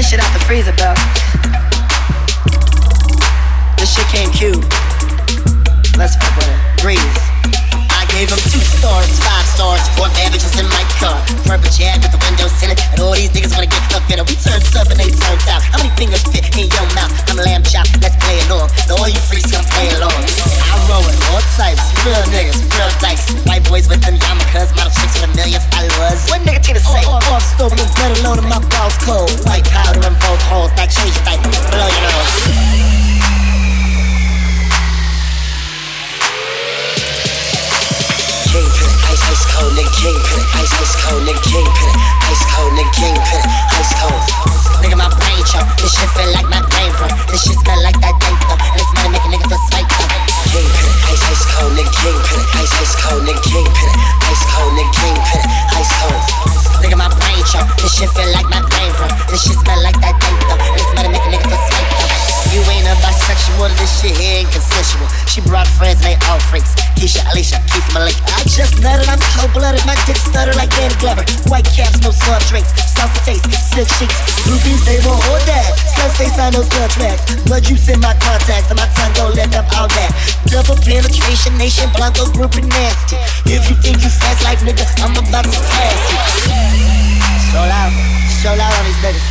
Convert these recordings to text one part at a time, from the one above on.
shit out the freezer, bro. This shit came cute. Let's fuck with it. Breeze. I gave him 2 stars, 5 stars, 4 bad bitches in my car. Purple jag with the windows in it, and all these niggas wanna get up in it. We turned up and they turned out. How many fingers fit in your mouth? I'm a lamb chop, let's play along. So all you freaks come play along. I roll with all types, real niggas, real dice. White boys with them yarmulkes, model chicks with 1 million followers. What nigga to say? Off stove, no better load in my balls cold. White powder in both holes, not change your diaper, blow your nose. Ice cold, nigga, kingpin it. Ice cold, nigga, kingpin it. Ice cold, nigga, kingpin it. Ice cold. Nigga, my brain chop. This shit feel like my brain bro. This shit smell like that diaper. And this money make a nigga feel spiked up. Kingpin it. Ice cold, nigga, kingpin it. Ice cold, nigga, kingpin it. Ice cold, nigga, kingpin it. Ice cold. Nigga, my brain chop. This shit feel like my brain bro. This shit smell like that diaper. And this money make a nigga feel spiked up. You ain't a bisexual, this shit here ain't consensual. She brought friends and they all freaks. Keisha, Alicia, Keith, Malik. I just nutted, I'm cold-blooded, my dick stutter like Danny Glover. White caps, no soft drinks, salty taste, silk sheets. Groupies, they won't hold that. Slut face on those contracts. Blood juice in my contacts, and my tongue gon' lift up all that. Double penetration, nation, Blanco, groupie, nasty. If you think you fast life, nigga, I'm about to pass you. Show out on these niggas.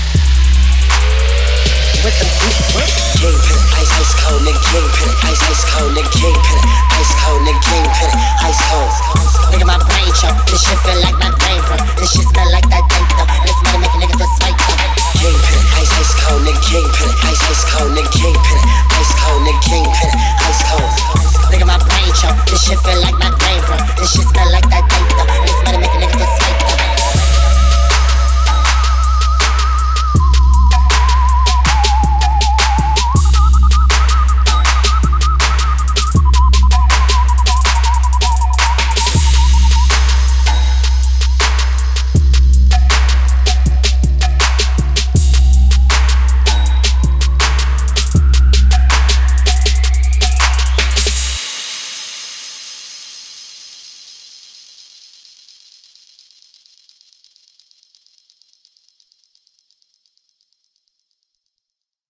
With the kingpin, ice cold, nigga, kingpin, ice cold, nigga, kingpin.